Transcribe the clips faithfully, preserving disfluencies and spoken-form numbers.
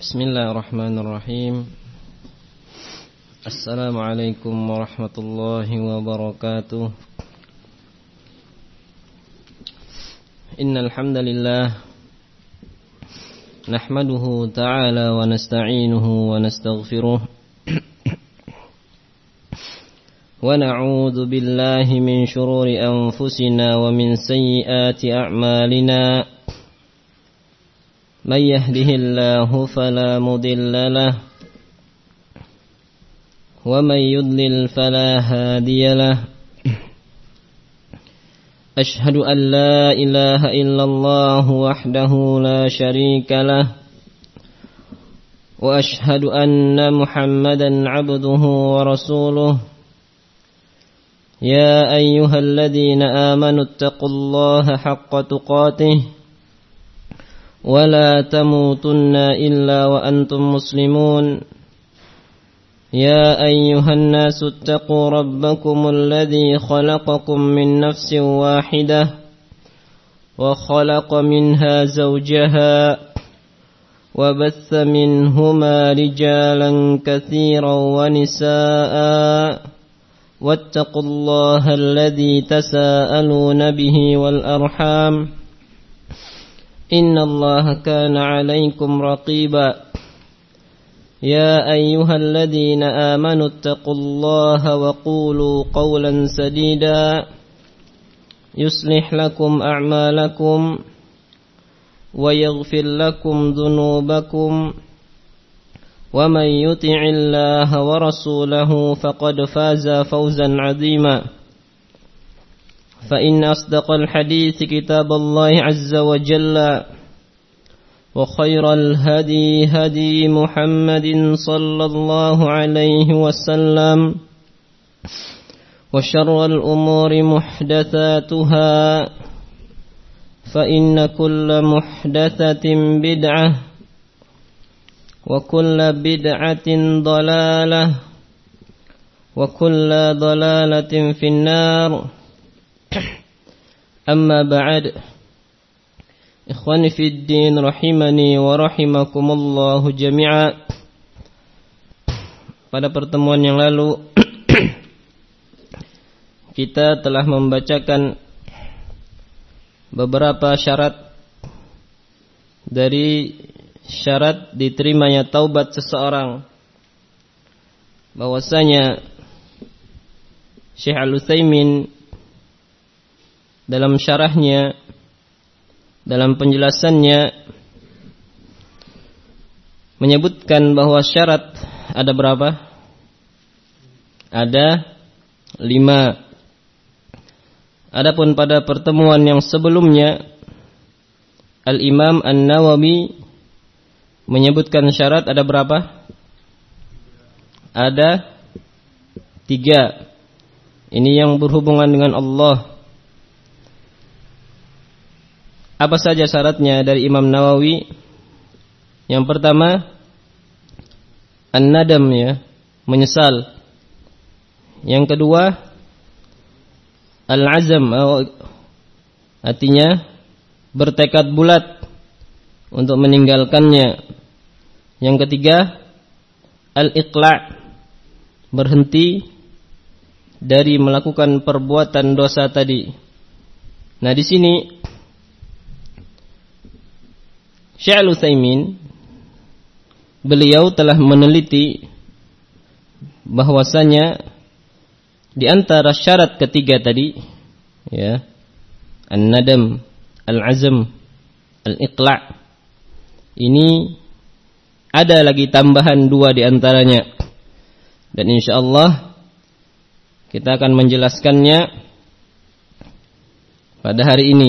Bismillahirrahmanirrahim. Assalamualaikum warahmatullahi wabarakatuh. Innal hamdalillah nahmaduhu ta'ala wa nasta'inuhu wa nastaghfiruh wa na'udzu billahi min shururi anfusina wa min sayyiati a'malina. من يهده الله فلا مضل له ومن يضلل فلا هادي له أشهد أن لا إله إلا الله وحده لا شريك له وأشهد أن محمدا عبده ورسوله يا أيها الذين آمنوا اتقوا الله حق تقاته ولا تموتن إلا وأنتم مسلمون يا أيها الناس اتقوا ربكم الذي خلقكم من نفس واحدة وخلق منها زوجها وبث منهما رجالا كثيرا ونساء واتقوا الله الذي تساءلون به والأرحام إن الله كان عليكم رقيبا يا أيها الذين آمنوا اتقوا الله وقولوا قولا سديدا يصلح لكم أعمالكم ويغفر لكم ذنوبكم ومن يطع الله ورسوله فقد فاز فوزا عظيما فإن أصدق الحديث كتاب الله عز وجل وخير الهدي هدي محمد صلى الله عليه وسلم وشر الأمور محدثاتها فإن كل محدثة بدعة وكل بدعة ضلالة وكل ضلالة في النار. Amma ba'd. Ikhwani fid din rahimani wa rahimakumullahu jami'a. Pada pertemuan yang lalu kita telah membacakan beberapa syarat dari syarat diterimanya taubat seseorang. Bahwasanya Syekh Al-Utsaimin dalam syarahnya, dalam penjelasannya menyebutkan bahwa syarat ada berapa? Ada lima. Adapun pada pertemuan yang sebelumnya Al-Imam An-Nawawi menyebutkan syarat ada berapa? Ada tiga. Ini yang berhubungan dengan Allah. Apa saja syaratnya dari Imam Nawawi? Yang pertama, an-nadam, ya, menyesal. Yang kedua, al-azam, artinya bertekad bulat untuk meninggalkannya. Yang ketiga, al-iqla', berhenti dari melakukan perbuatan dosa tadi. Nah, di sini Syekh Al-Utsaimin beliau telah meneliti bahwasanya di antara syarat ketiga tadi, ya, an-nadam, al-azm, al-iqla', ini ada lagi tambahan dua di antaranya. Dan insyaallah kita akan menjelaskannya pada hari ini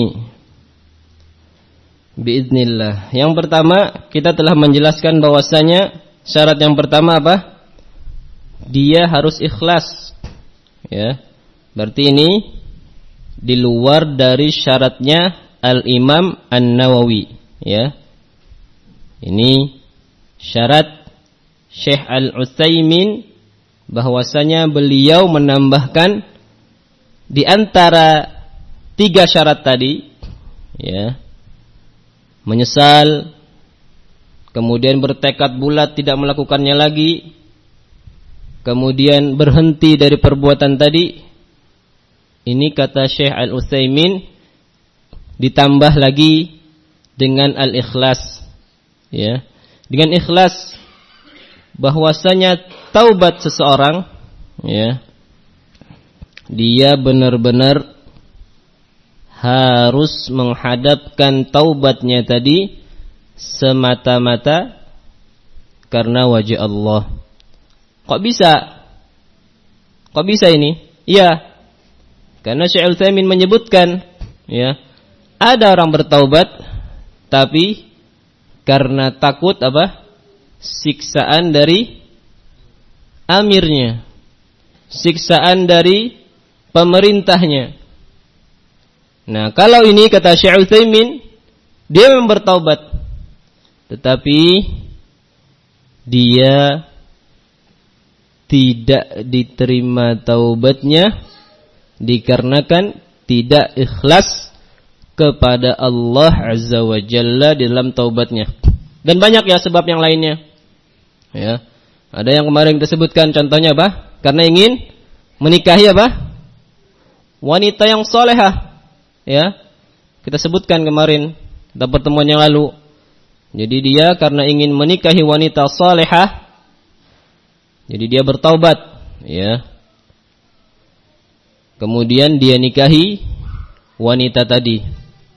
biiznillah. Yang pertama, kita telah menjelaskan bahwasanya syarat yang pertama apa? Dia harus ikhlas. Ya. Berarti ini di luar dari syaratnya Al-Imam An-Nawawi, ya. Ini syarat Syekh Al-Utsaimin, bahwasanya beliau menambahkan di antara tiga syarat tadi, ya, menyesal, kemudian bertekad bulat tidak melakukannya lagi, kemudian berhenti dari perbuatan tadi, ini kata Syekh Al-Utsaimin ditambah lagi dengan al-ikhlas, ya. Dengan ikhlas bahwasanya taubat seseorang, ya, dia benar-benar harus menghadapkan taubatnya tadi semata-mata karena wajah Allah. Kok bisa? Kok bisa ini? Iya. Karena Syekh Al-Utsaimin menyebutkan, ya, ada orang bertaubat tapi karena takut apa? Siksaan dari amirnya, siksaan dari pemerintahnya. Nah, kalau ini kata Syekh Utsaimin, dia memang bertaubat, tetapi dia tidak diterima taubatnya dikarenakan tidak ikhlas kepada Allah Azza wa Jalla dalam taubatnya. Dan banyak ya sebab yang lainnya. Ya. Ada yang kemarin kita sebutkan, contohnya apa? Karena ingin menikahi apa? Wanita yang solehah. Ya, kita sebutkan kemarin dalam pertemuan yang lalu. Jadi dia karena ingin menikahi wanita salihah, jadi dia bertaubat, ya. Kemudian dia nikahi wanita tadi.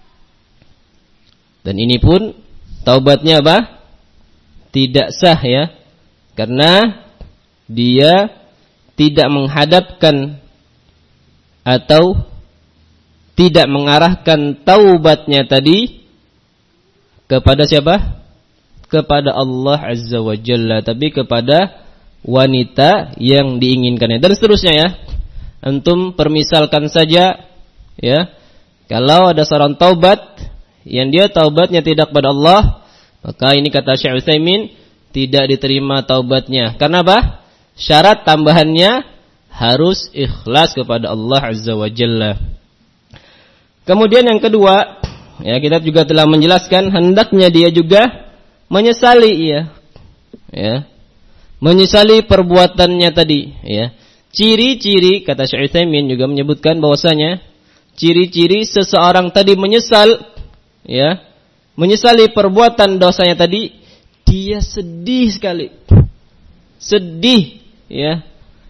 Dan ini pun taubatnya apa? Tidak sah, ya. Karena dia tidak menghadapkan atau tidak mengarahkan taubatnya tadi kepada siapa? Kepada Allah Azza wa Jalla, tapi kepada wanita yang diinginkannya. Dan seterusnya, ya. Antum permisalkan saja, ya. Kalau ada seorang taubat yang dia taubatnya tidak kepada Allah, maka ini kata Syekh Utsaimin tidak diterima taubatnya. Karena apa? Syarat tambahannya harus ikhlas kepada Allah Azza wa Jalla. Kemudian yang kedua, ya, kita juga telah menjelaskan hendaknya dia juga menyesali, ya, ya, menyesali perbuatannya tadi, ya. Ciri-ciri kata Syekh Utsaimin juga menyebutkan bahwasanya ciri-ciri seseorang tadi menyesal, ya, menyesali perbuatan dosanya tadi, dia sedih sekali, sedih, ya,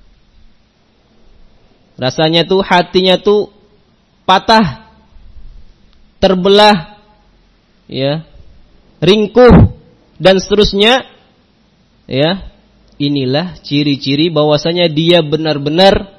rasanya tuh hatinya tuh patah, terbelah, ya, ringkuh dan seterusnya, ya. Inilah ciri-ciri bahwasanya dia benar-benar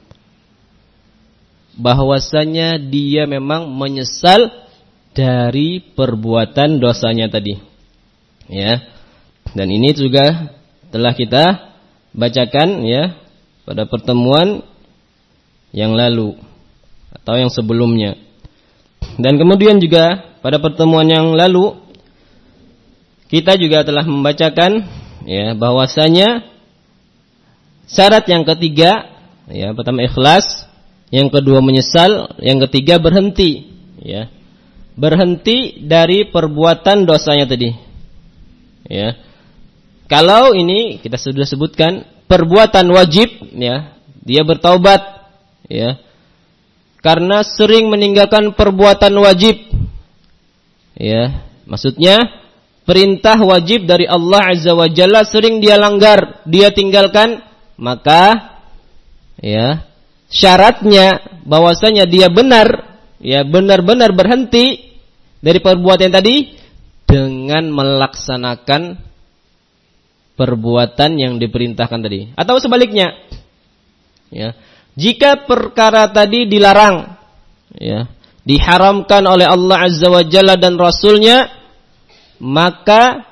bahwasanya dia memang menyesal dari perbuatan dosanya tadi, ya. Dan ini juga telah kita bacakan, ya, pada pertemuan yang lalu atau yang sebelumnya. Dan kemudian juga pada pertemuan yang lalu kita juga telah membacakan, ya, bahwasanya syarat yang ketiga, ya, pertama ikhlas, yang kedua menyesal, yang ketiga berhenti, ya. Berhenti dari perbuatan dosanya tadi. Ya. Kalau ini kita sudah sebutkan perbuatan wajib, ya, dia bertaubat, ya. Karena sering meninggalkan perbuatan wajib. Ya, maksudnya perintah wajib dari Allah Azza wa Jalla sering dia langgar, dia tinggalkan, maka, ya, syaratnya bahwasanya dia benar, ya, benar-benar berhenti dari perbuatan tadi dengan melaksanakan perbuatan yang diperintahkan tadi. Atau sebaliknya, ya, jika perkara tadi dilarang, ya, diharamkan oleh Allah Azza wa Jalla dan Rasulnya, maka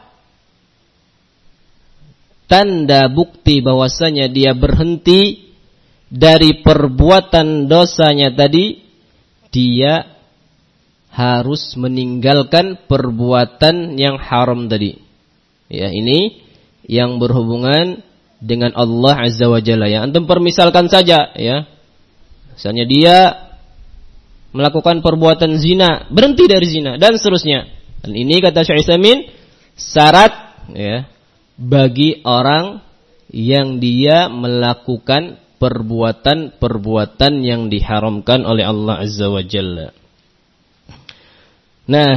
tanda bukti bahwasanya dia berhenti dari perbuatan dosanya tadi, dia harus meninggalkan perbuatan yang haram tadi. Ya, ini yang berhubungan dengan Allah Azza wa Jalla, ya. Antum permisalkan saja, ya. Misalnya dia melakukan perbuatan zina, berhenti dari zina dan seterusnya. Dan ini kata Syekh Utsaimin syarat ya bagi orang yang dia melakukan perbuatan-perbuatan yang diharamkan oleh Allah Azza wa Jalla. Nah,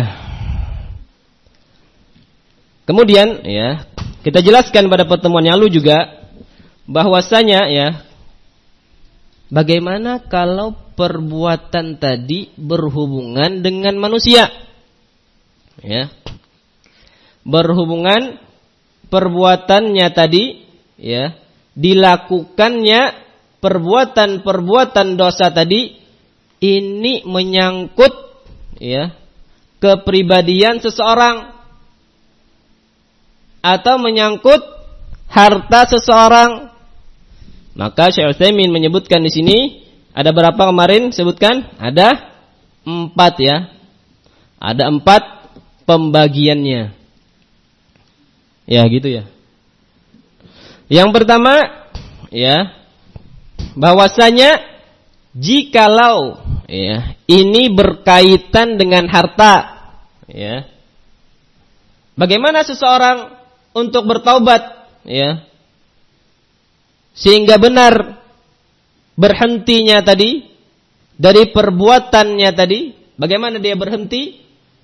kemudian ya, kita jelaskan pada pertemuan yang lalu juga bahwasanya ya, bagaimana kalau perbuatan tadi berhubungan dengan manusia? Ya. Berhubungan perbuatannya tadi ya, dilakukannya perbuatan-perbuatan dosa tadi ini menyangkut ya kepribadian seseorang atau menyangkut harta seseorang. Maka Syekh Utsaimin menyebutkan di sini ada berapa kemarin sebutkan? Ada empat ya. Ada empat pembagiannya. Ya gitu ya. Yang pertama ya, bahwasanya jikalau ya ini berkaitan dengan harta ya, bagaimana seseorang untuk bertaubat ya sehingga benar berhentinya tadi dari perbuatannya tadi? Bagaimana dia berhenti?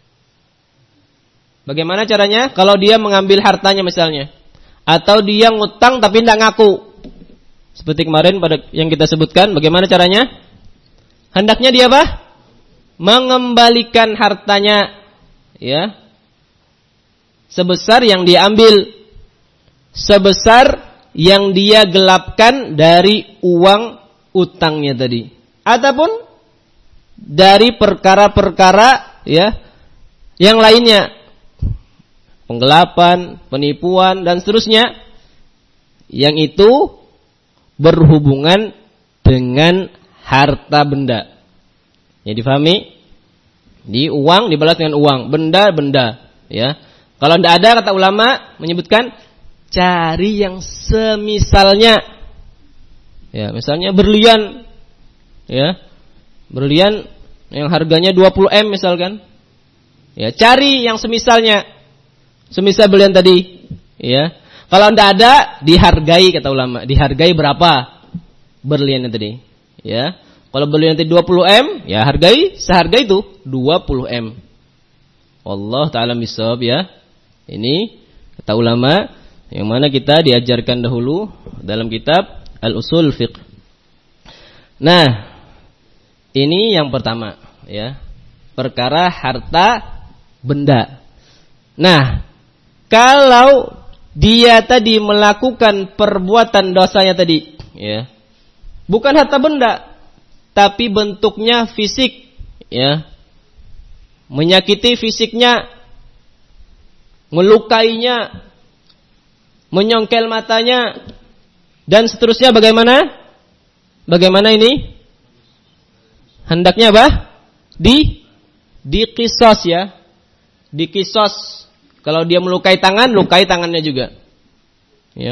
Bagaimana caranya? Kalau dia mengambil hartanya misalnya, atau dia ngutang tapi tidak ngaku, seperti kemarin pada yang kita sebutkan, bagaimana caranya? Hendaknya dia apa? Mengembalikan hartanya ya sebesar yang dia ambil, sebesar yang dia gelapkan dari uang utangnya tadi, ataupun dari perkara-perkara ya yang lainnya, penggelapan, penipuan dan seterusnya, yang itu berhubungan dengan harta benda. Ya difahami? Di uang dibalas dengan uang, benda-benda ya. Kalau tidak ada, kata ulama menyebutkan cari yang semisalnya. Ya, misalnya berlian ya. Berlian yang harganya dua puluh M misalkan. Ya, cari yang semisalnya. Semisal berlian tadi, ya. Kalau tidak ada, dihargai kata ulama. Dihargai berapa berliannya tadi? Ya. Kalau berlian tadi dua puluh M, ya hargai seharga itu dua puluh M. Allah Ta'ala bisawab ya. Ini kata ulama yang mana kita diajarkan dahulu dalam kitab Al-Usul Fiqh. Nah, ini yang pertama ya. Perkara harta benda. Nah, kalau dia tadi melakukan perbuatan dosanya tadi, ya, bukan harta benda, tapi bentuknya fisik, ya, menyakiti fisiknya, melukainya, menyongkel matanya, dan seterusnya. Bagaimana? Bagaimana ini? Hendaknya apa? Di dikisos ya, dikisos. Kalau dia melukai tangan, lukai tangannya juga. Ya.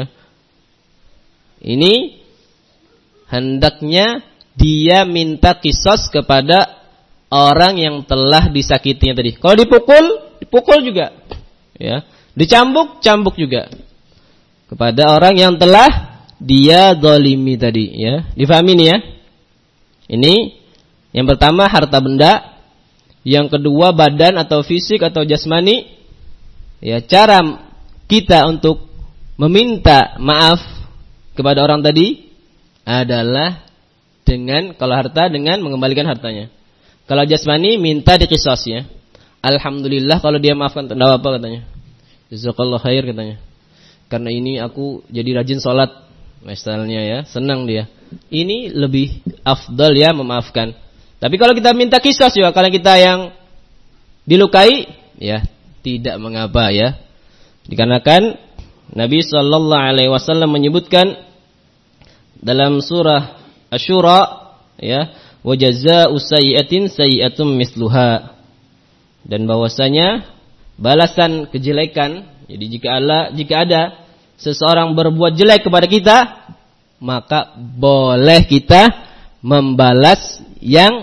Ini hendaknya dia minta kisos kepada orang yang telah disakitinya tadi. Kalau dipukul, dipukul juga. Ya. Dicambuk, cambuk juga. Kepada orang yang telah dia zalimi tadi. Ya. Difahami nih ya. Ini yang pertama harta benda. Yang kedua badan atau fisik atau jasmani. Ya, cara kita untuk meminta maaf kepada orang tadi adalah dengan, kalau harta, dengan mengembalikan hartanya. Kalau jasmani minta dikisos ya. Alhamdulillah kalau dia maafkan, tidak apa katanya. Jazakallah khair katanya. Karena ini aku jadi rajin sholat misalnya ya, senang dia. Ini lebih afdal ya memaafkan. Tapi kalau kita minta kisos ya, kalau kita yang dilukai ya tidak mengapa ya. Dikarenakan Nabi sallallahu alaihi wasallam menyebutkan dalam surah Asy-Syura ya, wa jazaa'u sayyi'atin sayyi'atun misluha. Dan bahwasanya balasan kejelekan, jadi jika Allah jika ada seseorang berbuat jelek kepada kita, maka boleh kita membalas yang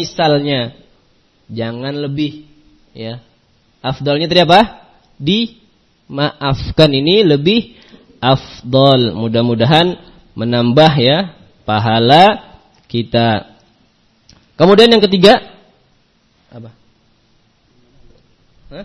semisalnya. Jangan lebih ya. Afdalnya tadi apa? Di maafkan ini lebih afdol. Mudah-mudahan menambah ya pahala kita. Kemudian yang ketiga apa? Hah?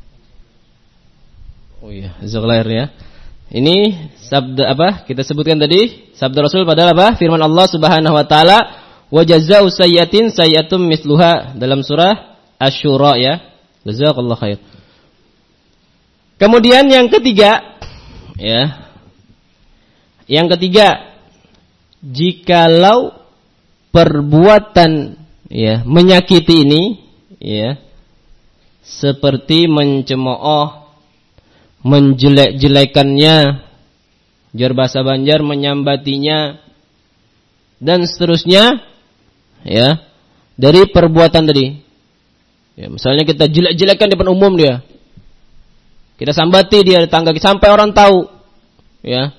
Oh iya, jazakallahu ya. Ini sabda apa? Kita sebutkan tadi sabda Rasul pada apa? Firman Allah Subhanahu wa taala, "Wa jazaa'u sayyi'atin sayyi'atun mithluha" dalam surah Asy-Syura ya. Jazakallahu khair. Kemudian yang ketiga ya. Yang ketiga, jikalau perbuatan ya menyakiti ini ya seperti mencemooh, menjelek-jelekannya, jar bahasa Banjar menyambatinya dan seterusnya ya dari perbuatan tadi. Ya, misalnya kita jelek-jelekan di depan umum dia. Kita sambati dia di tangga sampai orang tahu. Ya.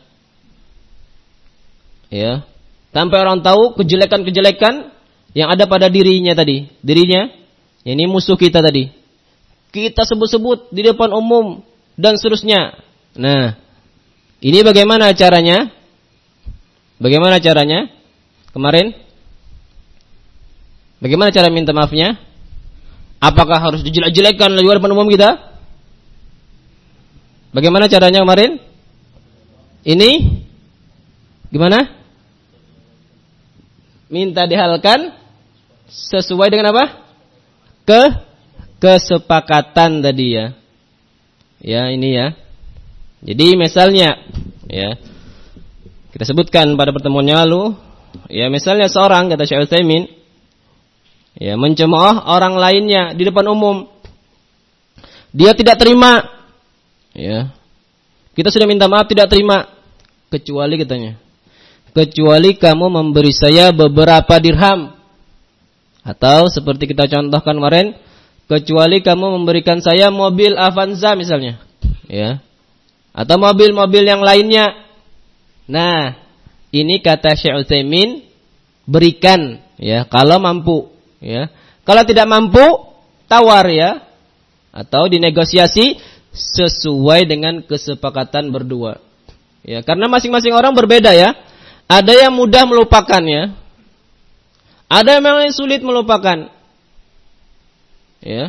Ya. Sampai orang tahu kejelekan-kejelekan yang ada pada dirinya tadi. Dirinya ini musuh kita tadi. Kita sebut-sebut di depan umum dan seterusnya. Nah, ini bagaimana caranya? Bagaimana caranya? Kemarin? Bagaimana cara minta maafnya? Apakah harus dijelek-jelekan di depan umum kita? Bagaimana caranya kemarin? Ini gimana? Minta dihalalkan sesuai dengan apa? Ke kesepakatan tadi ya. Ya, ini ya. Jadi misalnya ya. Kita sebutkan pada pertemuan yang lalu, ya misalnya seorang kata Syekh Utsaimin ya mencemooh orang lainnya di depan umum. Dia tidak terima. Ya. Kita sudah minta maaf tidak terima kecuali katanya. Kecuali kamu memberi saya beberapa dirham. Atau seperti kita contohkan kemarin, kecuali kamu memberikan saya mobil Avanza misalnya, ya, atau mobil-mobil yang lainnya. Nah, ini kata Syekh Utsaimin berikan, ya, kalau mampu, ya. Kalau tidak mampu, tawar ya, atau dinegosiasi sesuai dengan kesepakatan berdua. Ya, karena masing-masing orang berbeda ya. Ada yang mudah melupakan ya. Ada yang memang sulit melupakan. Ya.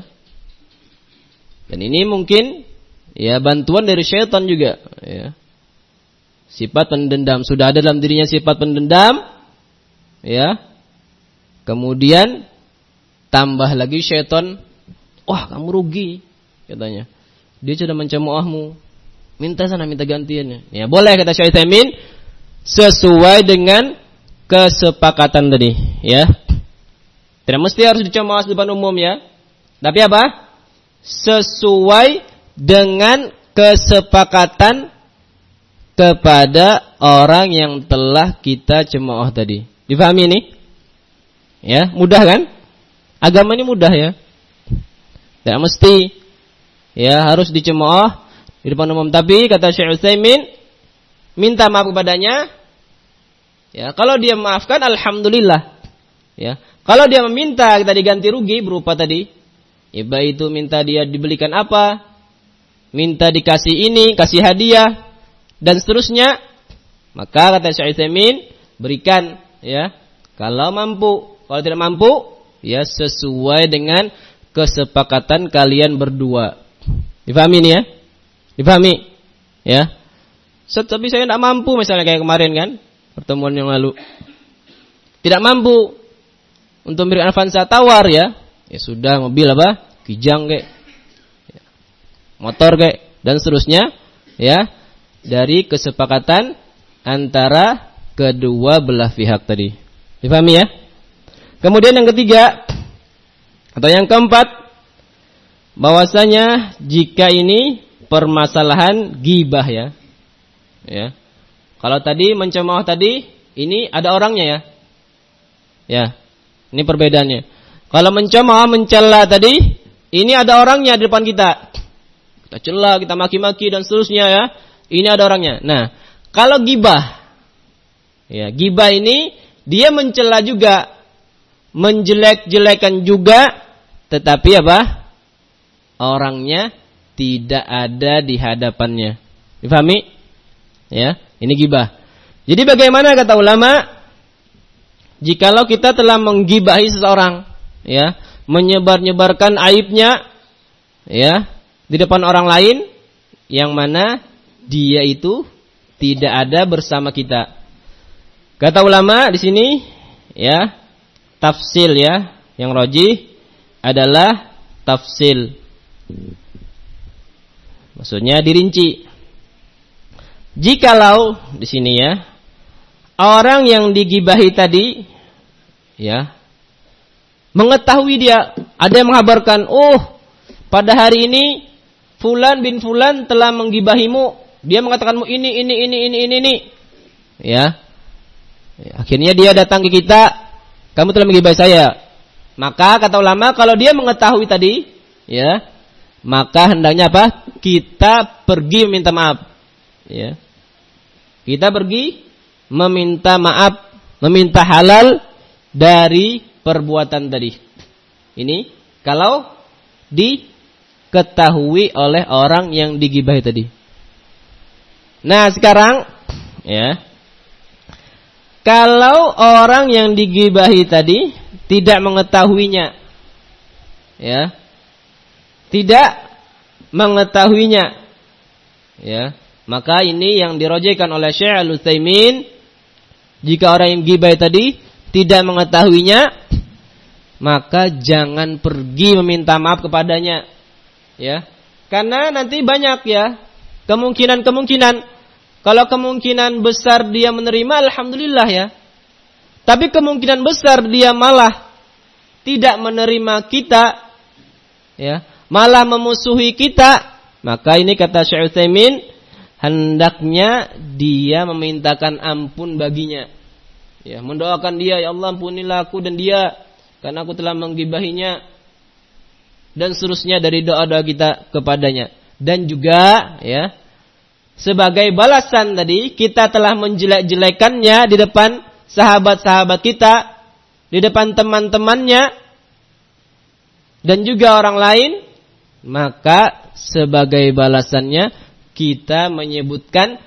Dan ini mungkin ya bantuan dari syaitan juga ya. Sifat pendendam, sudah ada dalam dirinya sifat pendendam ya. Kemudian tambah lagi syaitan, wah kamu rugi katanya. Dia sudah mencemoohmu. Minta sana, minta gantiannya. Ya, boleh kata Syekh Utsaimin sesuai dengan kesepakatan tadi, ya. Tidak mesti harus dicemooh di depan umum ya. Tapi apa? Sesuai dengan kesepakatan kepada orang yang telah kita cemooh tadi. Difahami ini? Ya, mudah kan? Agama ini mudah ya. Tidak mesti ya harus dicemooh di depan umum. Tapi kata Syekh Utsaimin, minta maaf kepadanya. Ya, kalau dia maafkan alhamdulillah. Ya. Kalau dia meminta kita diganti rugi berupa tadi, iba itu minta dia dibelikan apa, minta dikasih ini, kasih hadiah dan seterusnya, maka kata Syekh Utsaimin berikan ya. Kalau mampu, kalau tidak mampu ya sesuai dengan kesepakatan kalian berdua. Difahami ini ya? Difahami? Ya. Tapi saya tidak mampu misalnya kayak kemarin kan, pertemuan yang lalu. Tidak mampu untuk memberikan Avanza, tawar ya. Ya sudah, mobil apa? Kijang kayak. Ya. Motor kayak dan seterusnya ya. Dari kesepakatan antara kedua belah pihak tadi. Difahami ya? Kemudian yang ketiga atau yang keempat, bahwasanya jika ini permasalahan ghibah ya. Ya. Kalau tadi mencemooh tadi, ini ada orangnya ya. Ya. Ini perbedaannya. Kalau mencemooh, mencela tadi, ini ada orangnya di depan kita. Kita cela, kita maki-maki dan seterusnya ya. Ini ada orangnya. Nah, kalau ghibah, ya, ghibah ini dia mencela juga, menjelek-jelekan juga, tetapi apa? Orangnya tidak ada di hadapannya. Difahami? Ya, ini ghibah. Jadi bagaimana kata ulama? Jikalau kita telah menggibahi seseorang, ya, menyebar-nyebarkan aibnya, ya, di depan orang lain, yang mana dia itu tidak ada bersama kita. Kata ulama di sini, ya, tafsil, ya, yang rajih adalah tafsil. Maksudnya dirinci. Jikalau di sini, ya, orang yang digibahi tadi, ya, mengetahui dia, ada yang mengabarkan, oh, pada hari ini Fulan bin Fulan telah menggibahimu, dia mengatakanmu ini, ini, ini, ini, ini, ini, ya. Akhirnya dia datang ke kita, kamu telah menggibahi saya. Maka kata ulama, kalau dia mengetahui tadi, ya, maka hendaknya apa? Kita pergi meminta maaf, ya. Kita pergi meminta maaf, meminta halal dari perbuatan tadi. Ini kalau diketahui oleh orang yang digibahi tadi. Nah, sekarang, ya, kalau orang yang digibahi tadi tidak mengetahuinya, ya, tidak mengetahuinya, ya, maka ini yang dirojaikan oleh Syekh Al-Utsaimin. Jika orang yang gibahi tadi tidak mengetahuinya, maka jangan pergi meminta maaf kepadanya, ya, karena nanti banyak, ya, kemungkinan-kemungkinan. Kalau kemungkinan besar dia menerima, alhamdulillah, ya. Tapi kemungkinan besar dia malah tidak menerima kita, ya, malah memusuhi kita, maka ini kata Syekh Utsaimin, hendaknya dia memintakan ampun baginya, ya, mendoakan dia, ya Allah ampunilah aku dan dia, karena aku telah menggibahinya, dan seterusnya dari doa-doa kita kepadanya. Dan juga, ya, sebagai balasan tadi, kita telah menjelek-jelekannya di depan sahabat-sahabat kita, di depan teman-temannya, dan juga orang lain, maka sebagai balasannya kita menyebutkan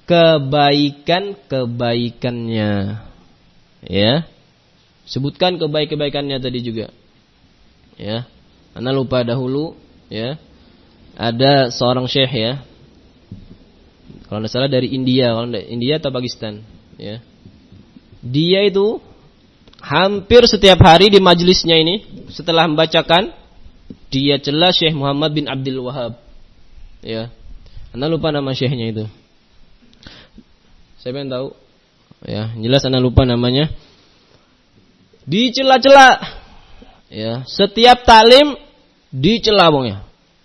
kebaikan-kebaikannya, ya, sebutkan kebaik-kebaikannya tadi juga, ya. Ana lupa dahulu, ya, ada seorang syekh, ya, kalau tidak salah dari India, kalau tidak India atau Pakistan, ya. Dia itu hampir setiap hari di majelisnya ini, setelah membacakan, dia celah Syekh Muhammad bin Abdul Wahab, ya. Anda lupa nama syekhnya itu. Saya pengen tahu, ya, jelas Anda lupa namanya. Dicela-cela, ya, setiap taklim dicela bongnya.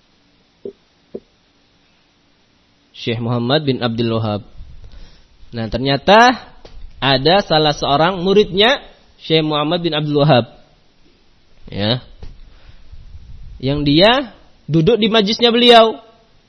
Syekh Muhammad bin Abdul Wahab. Nah, ternyata ada salah seorang muridnya Syekh Muhammad bin Abdul Wahab, ya, yang dia duduk di majlisnya beliau,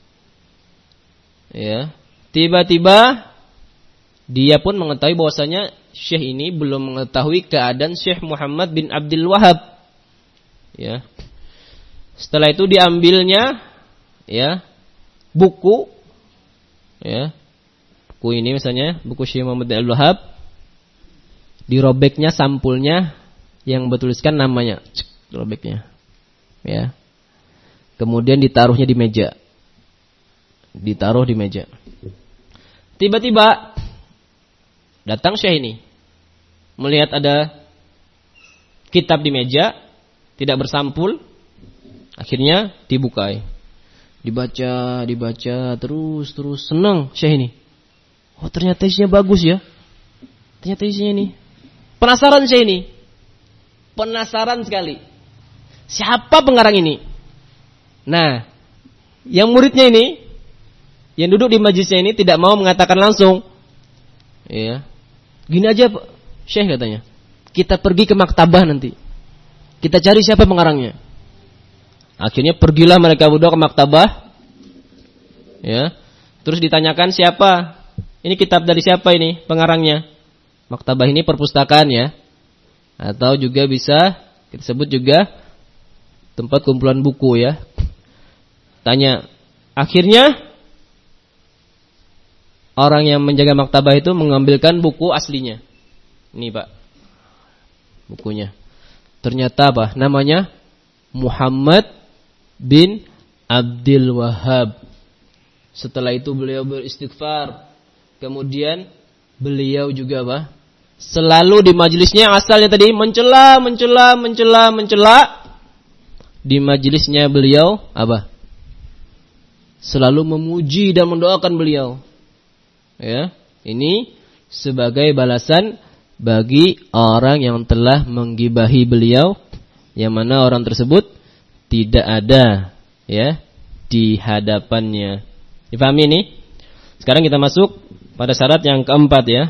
ya. Tiba-tiba dia pun mengetahui bahwasanya Syekh ini belum mengetahui keadaan Syekh Muhammad bin Abdul Wahab, ya. Setelah itu diambilnya, ya, buku, ya, buku ini misalnya buku Syekh Muhammad bin Abdul Wahab, dirobeknya sampulnya yang bertuliskan namanya, dirobeknya, ya. Kemudian ditaruhnya di meja, ditaruh di meja. Tiba-tiba datang Syekh ini, melihat ada kitab di meja, tidak bersampul, akhirnya dibukai, dibaca, dibaca, terus, terus, senang Syekh ini. Oh, ternyata isinya bagus, ya. Ternyata isinya ini. Penasaran Syekh ini. Penasaran sekali. Siapa pengarang ini? Nah, yang muridnya ini, yang duduk di majlisnya ini tidak mau mengatakan langsung. Ya. Gini aja, Syekh, katanya. Kita pergi ke maktabah nanti. Kita cari siapa pengarangnya. Akhirnya pergilah mereka berdua ke maktabah. Ya. Terus ditanyakan siapa? Ini kitab dari siapa ini pengarangnya? Maktabah ini perpustakaan, ya. Atau juga bisa kita sebut juga tempat kumpulan buku, ya. Tanya, Akhirnya orang yang menjaga maktabah itu mengambilkan buku aslinya. Ini Pak, bukunya. Ternyata apa? Namanya Muhammad bin Abdul Wahhab. Setelah itu beliau beristighfar. Kemudian beliau juga apa? Selalu di majelisnya asalnya tadi mencela, mencela, mencela, mencela. Di majelisnya beliau apa? Selalu memuji dan mendoakan beliau. Ya, ini sebagai balasan bagi orang yang telah menggibahi beliau, yang mana orang tersebut tidak ada ya di hadapannya. Dipahami ini? Sekarang kita masuk pada syarat yang keempat ya.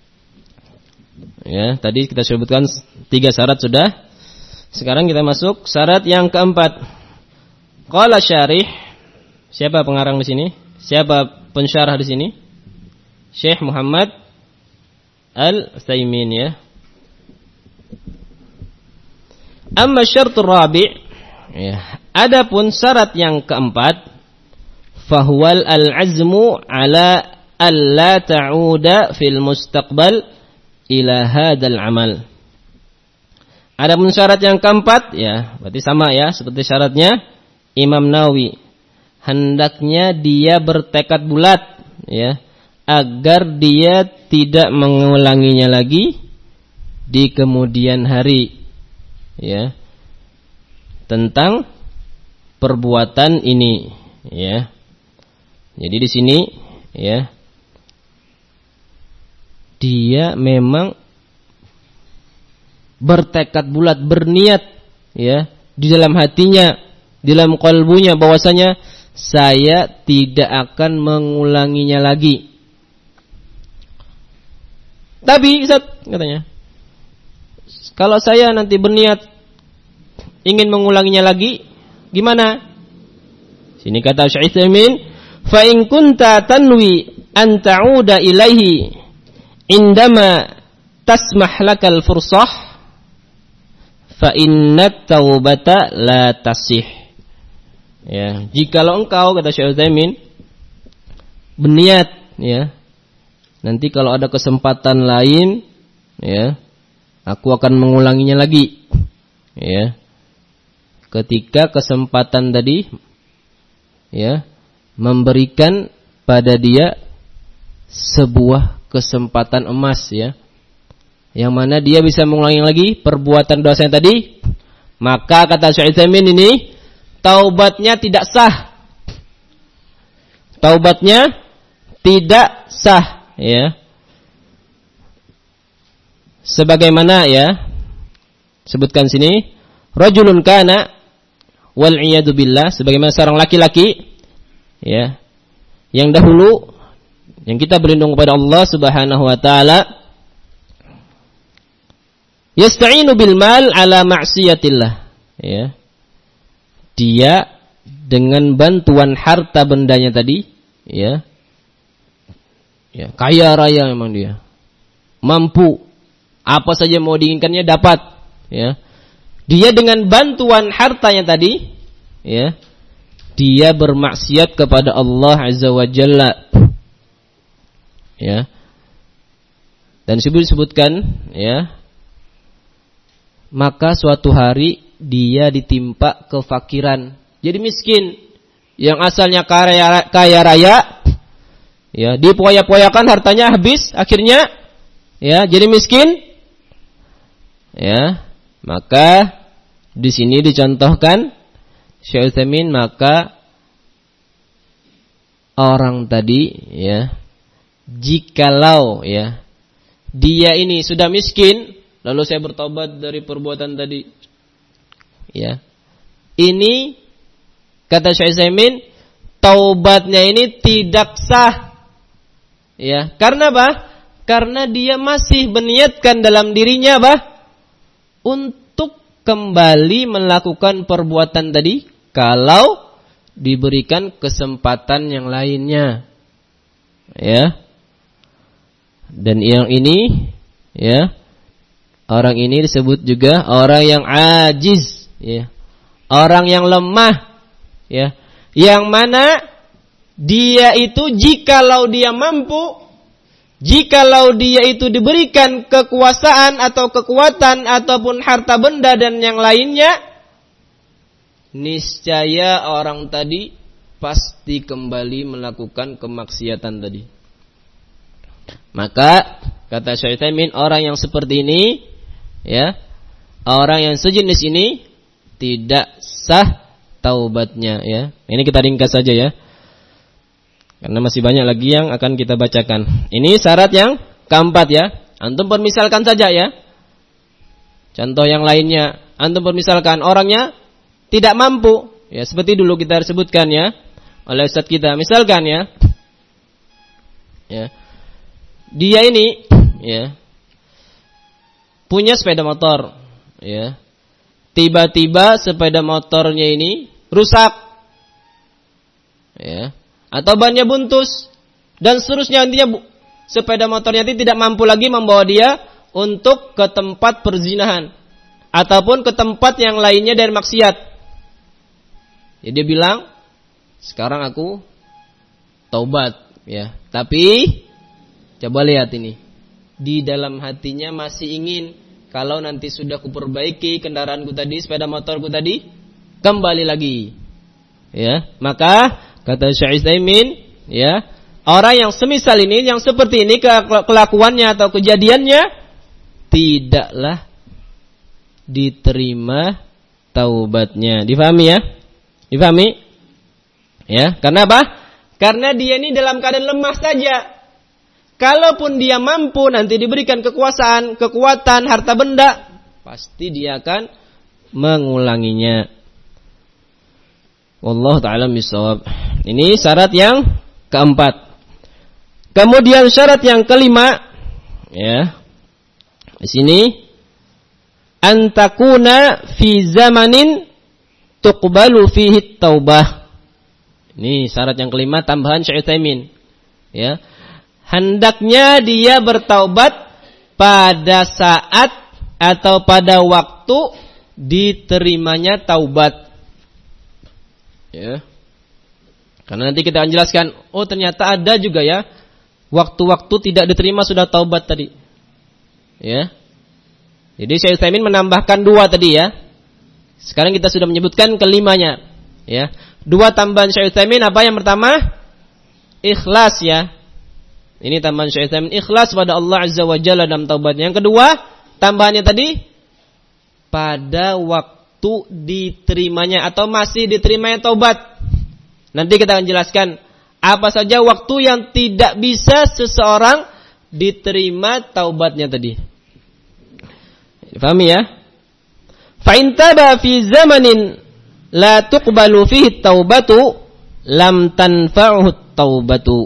Ya, tadi kita sebutkan tiga syarat sudah. Sekarang kita masuk syarat yang keempat. Qala syarih. Siapa pengarang di sini? Siapa pensyarah di sini? Syekh Muhammad Al-Utsaimin ya. Amma syartur rabi', ya. Adapun syarat yang keempat, fahuwal al-azmu ala alla ta'uda fil mustaqbal ila hadzal amal. Adapun syarat yang keempat, ya, berarti sama ya seperti syaratnya Imam Nawawi. Hendaknya dia bertekad bulat ya, agar dia tidak mengulanginya lagi di kemudian hari ya, tentang perbuatan ini ya. Jadi di sini ya, dia memang bertekad bulat, berniat ya di dalam hatinya, di dalam kalbunya bahwasanya saya tidak akan mengulanginya lagi. Tapi Ustaz katanya, kalau saya nanti berniat ingin mengulanginya lagi, gimana? Sini kata Syekh Utsaimin, fa in kunta tanwi an ta'uda ilaihi indama tasmah lakal fursah fa inna taubata la tasih. Ya, jikalau engkau kata Syekh Utsaimin berniat ya, nanti kalau ada kesempatan lain ya, aku akan mengulanginya lagi ya. Ketika kesempatan tadi ya memberikan pada dia sebuah kesempatan emas ya, yang mana dia bisa mengulangi lagi perbuatan dosanya tadi, maka kata Syekh Utsaimin ini taubatnya tidak sah. Taubatnya tidak sah ya. Sebagaimana ya sebutkan sini, rajulun kana wal iyadu billah, sebagaimana seorang laki-laki ya, yang dahulu yang kita berlindung kepada Allah Subhanahu wa taala, yasta'inu bil mal ala ma'siyatillah ya. Dia dengan bantuan harta bendanya tadi ya, ya kaya raya memang dia, mampu apa saja mau diinginkannya dapat ya. Dia dengan bantuan hartanya tadi ya, dia bermaksiat kepada Allah Azza wa Jalla ya. Dan disebut-sebutkan ya, maka suatu hari dia ditimpa kefakiran, jadi miskin, yang asalnya kaya, kaya raya ya, dipoya-poyakan hartanya habis, akhirnya ya jadi miskin ya. Maka di sini dicontohkan Syekh Utsaimin, maka orang tadi ya, jikalau ya dia ini sudah miskin lalu saya bertobat dari perbuatan tadi ya, ini kata Syekh Utsaimin taubatnya ini tidak sah ya. Karena apa? Karena dia masih meniatkan dalam dirinya apa? Untuk kembali melakukan perbuatan tadi kalau diberikan kesempatan yang lainnya ya. Dan yang ini ya, orang ini disebut juga orang yang ajiz ya, orang yang lemah ya, yang mana dia itu jikalau dia mampu, jikalau dia itu diberikan kekuasaan atau kekuatan ataupun harta benda dan yang lainnya, niscaya orang tadi pasti kembali melakukan kemaksiatan tadi. Maka kata Syekh Utsaimin, orang yang seperti ini, ya, orang yang sejenis ini tidak sah taubatnya, ya. Ini kita ringkas saja ya. Karena masih banyak lagi yang akan kita bacakan. Ini syarat yang keempat ya. Antum permisalkan saja ya. Contoh yang lainnya, antum permisalkan orangnya tidak mampu, ya seperti dulu kita sebutkan ya oleh ustaz kita. Misalkan ya, ya dia ini ya punya sepeda motor, ya tiba-tiba sepeda motornya ini rusak, ya. Atau bannya buntus dan seterusnya, intinya sepeda motornya itu tidak mampu lagi membawa dia untuk ke tempat perzinahan ataupun ke tempat yang lainnya dari maksiat. Ya, dia bilang, sekarang aku taubat, ya. Tapi coba lihat ini, di dalam hatinya masih ingin kalau nanti sudah kuperbaiki kendaraanku tadi, sepeda motorku tadi, kembali lagi. Ya, maka kata Syekh Utsaimin, ya, orang yang semisal ini, yang seperti ini kelakuannya atau kejadiannya, tidaklah diterima taubatnya. Difahami ya? Difahami? Ya, karena apa? Karena dia ini dalam keadaan lemah saja. Kalaupun dia mampu nanti diberikan kekuasaan, kekuatan, harta benda, pasti dia akan mengulanginya. Wallahu ta'ala bishawab. Ini syarat yang keempat. Kemudian syarat yang kelima, ya. Di sini antakuna fi zamanin tuqbalu fihi taubah. Ini syarat yang kelima, tambahan Syekh Utsaimin. Ya. Hendaknya dia bertaubat pada saat atau pada waktu diterimanya taubat. Ya. Karena nanti kita akan jelaskan, oh ternyata ada juga ya waktu-waktu tidak diterima sudah taubat tadi. Ya. Jadi Syekh Utsaimin menambahkan dua tadi ya. Sekarang kita sudah menyebutkan kelimanya. Ya. Dua tambahan Syekh Utsaimin, apa yang pertama? Ikhlas ya. Ini tambahan Syekh Utsaimin, ikhlas pada Allah Azza wa Jalla dalam taubatnya. Yang kedua, tambahannya tadi pada waktu diterimanya atau masih diterimanya taubat. Nanti kita akan jelaskan apa saja waktu yang tidak bisa seseorang diterima taubatnya tadi. Pahami ya? Fa in taba fi zamanin la tuqbalu fihi taubatu lam tanfa'uhu taubatu.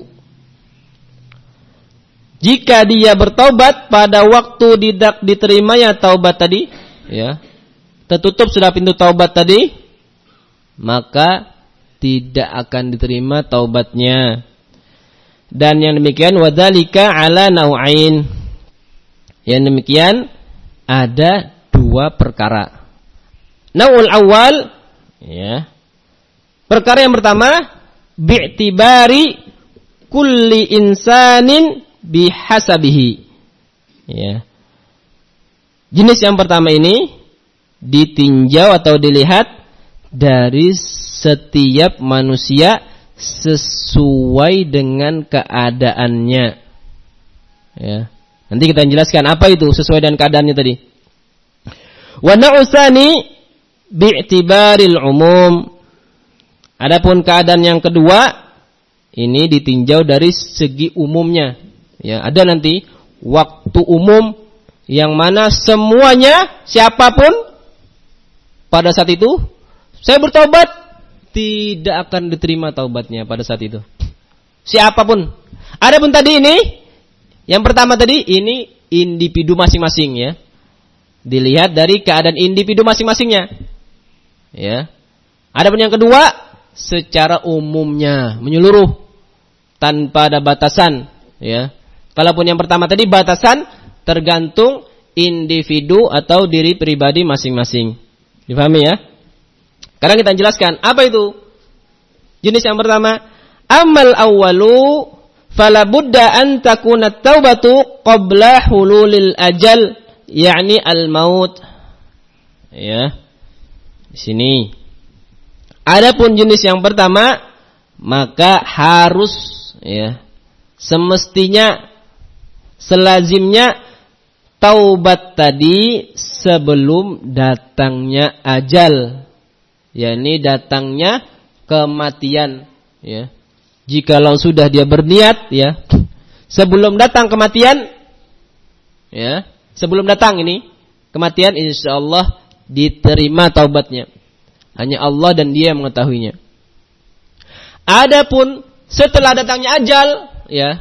Jika dia bertaubat pada waktu tidak diterimanya taubat tadi, ya, tertutup sudah pintu taubat tadi, maka tidak akan diterima taubatnya. Dan yang demikian wadzalika ala nau'ain. Yang demikian ada dua perkara. Naul awal, ya. Perkara yang pertama, bi'tibari kulli insanin bihasabihi. Ya. Jenis yang pertama ini ditinjau atau dilihat dari setiap manusia sesuai dengan keadaannya. Ya. Nanti kita jelaskan apa itu sesuai dengan keadaannya tadi. Wa na'usani bi'tibaril umum. Adapun keadaan yang kedua ini ditinjau dari segi umumnya. Ya, ada nanti waktu umum yang mana semuanya siapapun pada saat itu saya bertobat tidak akan diterima taubatnya pada saat itu. Siapapun. Adapun tadi ini yang pertama tadi ini individu masing-masing ya. Dilihat dari keadaan individu masing-masingnya. Ya. Adapun yang kedua secara umumnya menyeluruh tanpa ada batasan ya. Kalaupun yang pertama tadi batasan tergantung individu atau diri pribadi masing-masing. Difahami ya? Sekarang kita jelaskan apa itu jenis yang pertama. Amal awwalu fala budda an takuna taubatu qabla hululil ajal, yakni al-maut. Ya. Di sini. Adapun jenis yang pertama, maka harus ya, semestinya selazimnya taubat tadi sebelum datangnya ajal, yakni datangnya kematian, ya. Jikalau sudah dia berniat, ya, sebelum datang kematian, ya, sebelum datang ini kematian, insyaallah diterima taubatnya. Hanya Allah dan Dia yang mengetahuinya. Adapun setelah datangnya ajal, ya,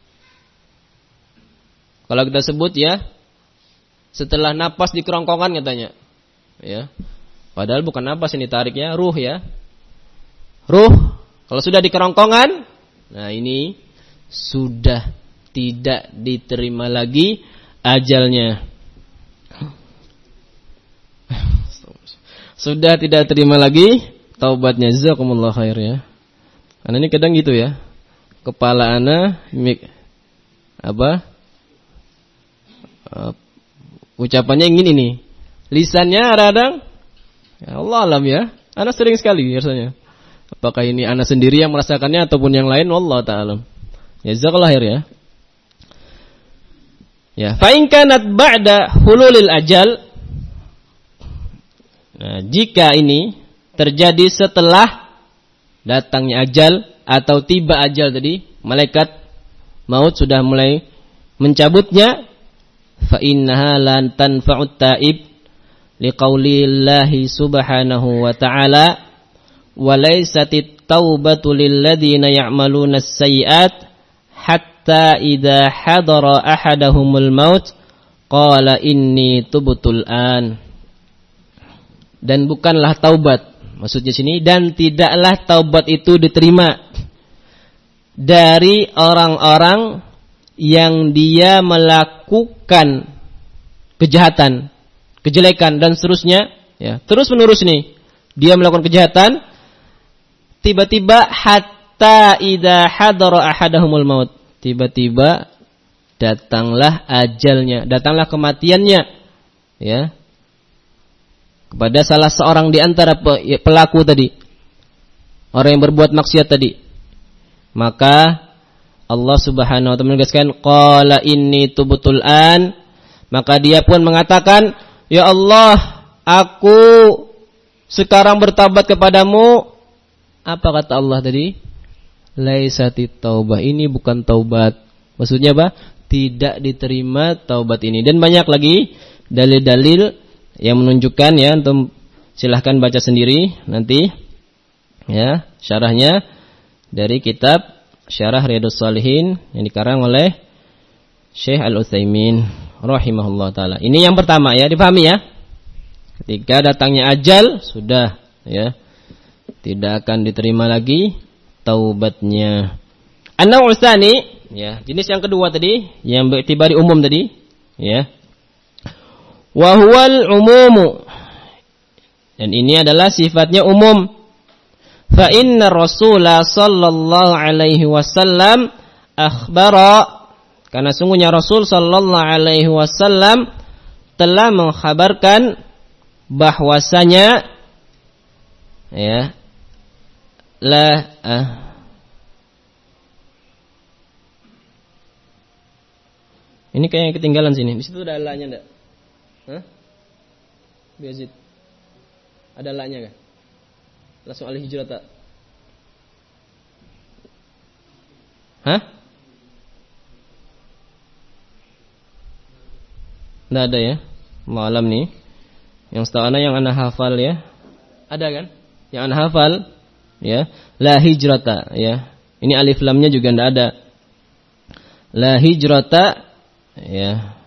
kalau kita sebut, ya, setelah napas di kerongkongan katanya, ya, padahal bukan napas ini tariknya, ruh, ya, ruh. Kalau sudah di kerongkongan, nah ini sudah tidak diterima lagi ajalnya. Sudah tidak terima lagi taubatnya. Jazakumullah khair, ya. Karena ini kadang gitu, ya. Kepala ana mik apa? Uh, ucapannya ingin ini. Lisannya kadang, ya Allah alam, ya. Ana sering sekali rasanya. Apakah ini ana sendiri yang merasakannya ataupun yang lain, wallahu ta'ala. Jazakallahu khair, ya. Ya, fa in kanat ba'da hululil ajal. Nah, jika ini terjadi setelah datangnya ajal atau tiba ajal tadi, malaikat maut sudah mulai mencabutnya, fa innaha lan tanfa'ut ta'ib liqaulillahi subhanahu wa ta'ala walaisatit taubatu lilladina ya'maluna as-sayyi'at hatta idza hadara ahadahumul maut qala inni tubtul an. Dan bukanlah taubat, maksudnya sini, dan tidaklah taubat itu diterima dari orang-orang yang dia melakukan kejahatan, kejelekan dan seterusnya, ya, terus menerus nih dia melakukan kejahatan. Tiba-tiba hatta idza hadara ahadahumul maut, tiba-tiba datanglah ajalnya, datanglah kematiannya, ya, kepada salah seorang di antara pelaku tadi, orang yang berbuat maksiat tadi. Maka Allah Subhanahu wa taala menegaskan qala inni tubtul an, maka dia pun mengatakan, ya Allah, aku sekarang bertaubat kepadamu. Apa kata Allah tadi? Laisatit taubah, ini bukan taubat. Maksudnya apa? Tidak diterima taubat ini. Dan banyak lagi dalil-dalil yang menunjukkan, ya, untuk silahkan baca sendiri nanti, ya, syarahnya dari kitab Syarah Riyadhus Shalihin yang dikarang oleh Syekh Al-Utsaimin rahimahullah taala. Ini yang pertama, ya, dipahami, ya. Ketika datangnya ajal sudah, ya, tidak akan diterima lagi taubatnya. An-naw'u tsani, ya, jenis yang kedua tadi yang bertibari umum tadi, ya. Wa huwal umumu, dan ini adalah sifatnya umum. Fa inna Rasulullah sallallahu alaihi wasallam akhbara, karena sungguhnya Rasul sallallahu alaihi wasallam telah mengkhabarkan bahwasanya, ya, la ah, ini kayaknya ketinggalan sini. Di situ ada la-nya enggak? Hah? Biazid. Ada la-nya enggak? Langsung alih hijrah tak? Hah? Enggak ada, ya. Malam nih. Yang setahu ana yang ana hafal, ya. Ada kan? Yang ana hafal, ya, la hijrata, ya. Ini alif lamnya juga enggak ada. La hijrata, ya.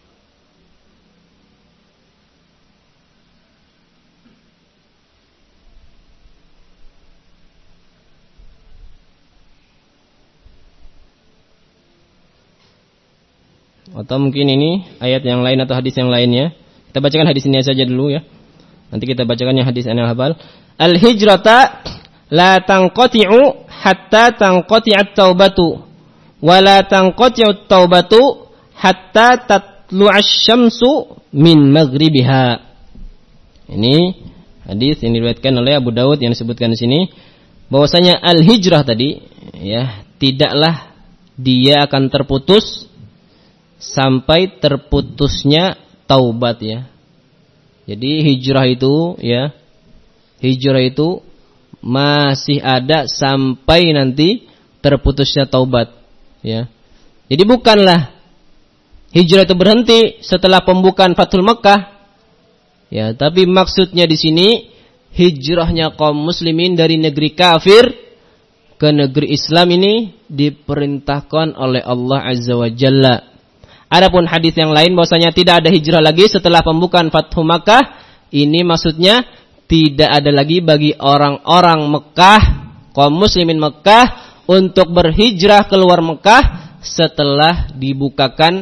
Atau mungkin ini ayat yang lain atau hadis yang lainnya. Kita bacakan hadis ini saja dulu, ya. Nanti kita bacakan yang hadis yang hafal. Al-hijrata la tanqati'u hatta tanqati'at taubatu wa la tanqati'ut taubatu hatta tatlu'asy syamsu min maghribiha. Ini hadis yang diriwayatkan oleh Abu Daud yang disebutkan di sini bahwasanya al-hijrah tadi ya tidaklah dia akan terputus sampai terputusnya taubat ya. Jadi hijrah itu ya hijrah itu masih ada sampai nanti terputusnya taubat ya. Jadi bukanlah hijrah itu berhenti setelah pembukaan Fathul Makkah. Ya, tapi maksudnya di sini hijrahnya kaum muslimin dari negeri kafir ke negeri Islam ini diperintahkan oleh Allah Azza wa Jalla. Adapun hadis yang lain bahwasanya tidak ada hijrah lagi setelah pembukaan Fathul Makkah, ini maksudnya tidak ada lagi bagi orang-orang Mekah, kaum muslimin Mekah untuk berhijrah keluar Mekah setelah dibukakan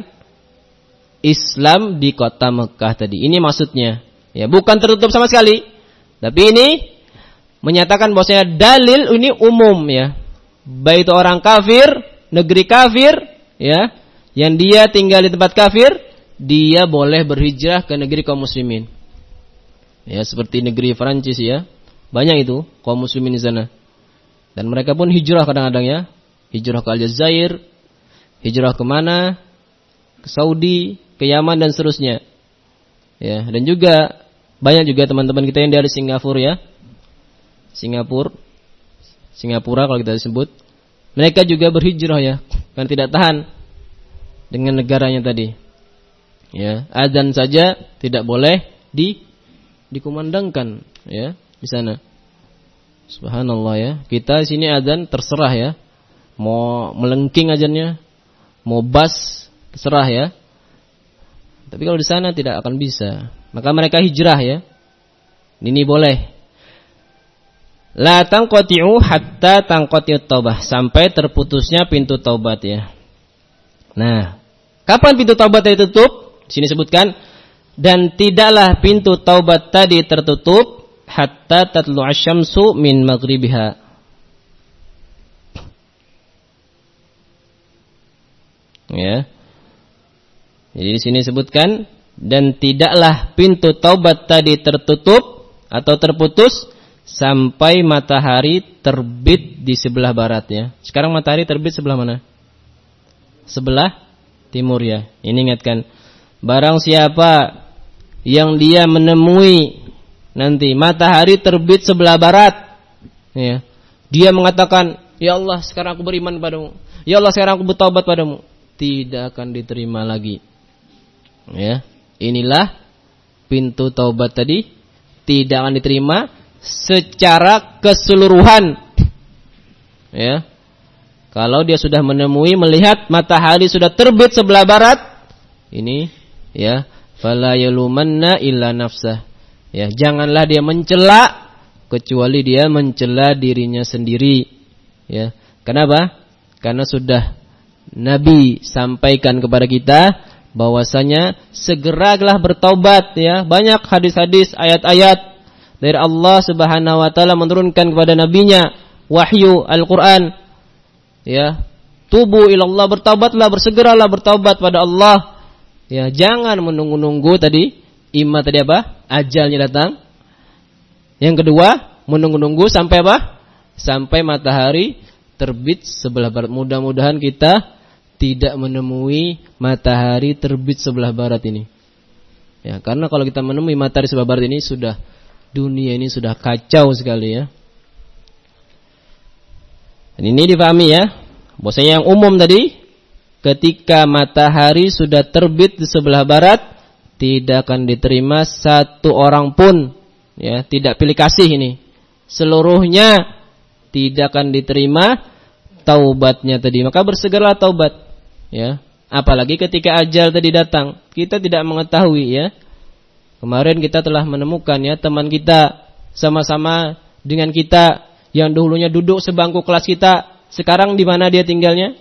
Islam di kota Mekah tadi. Ini maksudnya. Ya, bukan tertutup sama sekali. Tapi ini menyatakan bahwasanya dalil ini umum ya. Baik itu orang kafir, negeri kafir ya, yang dia tinggal di tempat kafir, dia boleh berhijrah ke negeri kaum muslimin. Ya, seperti negeri Perancis ya. Banyak itu kaum muslimin di sana. Dan mereka pun hijrah kadang-kadang ya. Hijrah ke Aljazair, hijrah ke mana? Ke Saudi, ke Yaman dan seterusnya. Ya, dan juga banyak juga teman-teman kita yang dari Singapura ya. Singapura. Singapura kalau kita disebut. Mereka juga berhijrah ya, karena tidak tahan dengan negaranya tadi. Ya, azan saja tidak boleh di dikumandangkan ya di sana. Subhanallah ya. Kita di sini azan terserah ya. Mau melengking azannya, mau bas terserah ya. Tapi kalau di sana tidak akan bisa. Maka mereka hijrah ya. Ini boleh. La tanqati'u hatta tanqati'ut taubah, sampai terputusnya pintu taubat ya. Nah, kapan pintu taubat itu tutup? Di sini sebutkan dan tidaklah pintu taubat tadi tertutup hatta tatlu'asy syamsu min maghribiha. Ya. Jadi di sini sebutkan dan tidaklah pintu taubat tadi tertutup atau terputus sampai matahari terbit di sebelah barat ya. Sekarang matahari terbit sebelah mana? Sebelah timur ya. Ini ingatkan, barang siapa yang dia menemui nanti matahari terbit sebelah barat ya, dia mengatakan, ya Allah sekarang aku beriman padamu, ya Allah sekarang aku bertaubat padamu, tidak akan diterima lagi. Ya, inilah pintu taubat tadi tidak akan diterima secara keseluruhan. Ya. Kalau dia sudah menemui melihat matahari sudah terbit sebelah barat, ini ya, fala yalumanna illa nafsah. Ya, janganlah dia mencela kecuali dia mencela dirinya sendiri. Ya. Kenapa? Karena sudah Nabi sampaikan kepada kita bahwasanya segeralah bertaubat ya. Banyak hadis-hadis, ayat-ayat dari Allah Subhanahu wa taala menurunkan kepada nabinya wahyu Al-Qur'an. Ya, tubu ilallah, bertaubatlah, bersegeralah bertaubat pada Allah. Ya, jangan menunggu-nunggu tadi, imma tadi apa? Ajalnya datang. Yang kedua, menunggu-nunggu sampai apa? Sampai matahari terbit sebelah barat. Mudah-mudahan kita tidak menemui matahari terbit sebelah barat ini. Ya, karena kalau kita menemui matahari sebelah barat ini sudah dunia ini sudah kacau sekali ya. Dan ini dipahami ya. Bahwasanya yang umum tadi, ketika matahari sudah terbit di sebelah barat, tidak akan diterima satu orang pun ya, tidak pilih kasih ini. Seluruhnya tidak akan diterima taubatnya tadi. Maka bersegeralah taubat. Ya, apalagi ketika ajal tadi datang, kita tidak mengetahui ya. Kemarin kita telah menemukan ya teman kita sama-sama dengan kita yang dulunya duduk sebangku kelas kita, sekarang di mana dia tinggalnya?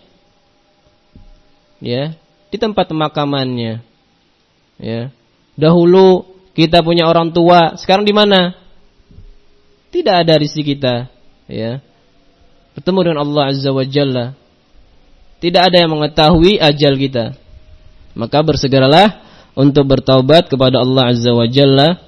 Ya, di tempat pemakamannya. Ya. Dahulu kita punya orang tua, sekarang di mana? Tidak ada di sisi kita, ya. bertemu dengan Allah Azza wa Jalla. Tidak ada yang mengetahui ajal kita. Maka bersegeralah untuk bertaubat kepada Allah Azza wa Jalla.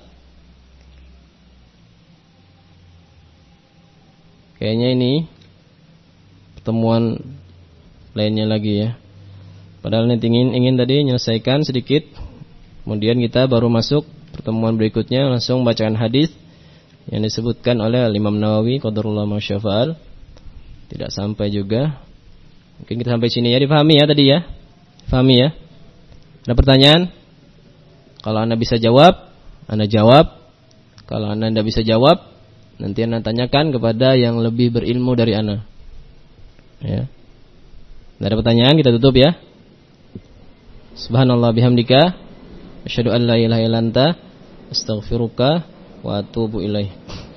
Kayaknya ini pertemuan lainnya lagi ya. Padahal ini ingin, ingin tadi menyelesaikan sedikit, kemudian kita baru masuk pertemuan berikutnya langsung bacakan hadis yang disebutkan oleh Imam Nawawi qadarullah ma syafa'al. Tidak sampai juga. Mungkin kita sampai sini ya, dipahami ya tadi ya. Pahami ya? Ada pertanyaan? Kalau Anda bisa jawab, Anda jawab. Kalau Anda tidak bisa jawab, nanti Anda tanyakan kepada yang lebih berilmu dari Anda. Ya. Tidak ada pertanyaan, kita tutup ya. Subhanallah bihamdika, asyhadu an la ilaha illa anta, astaghfiruka wa atubu ilaik.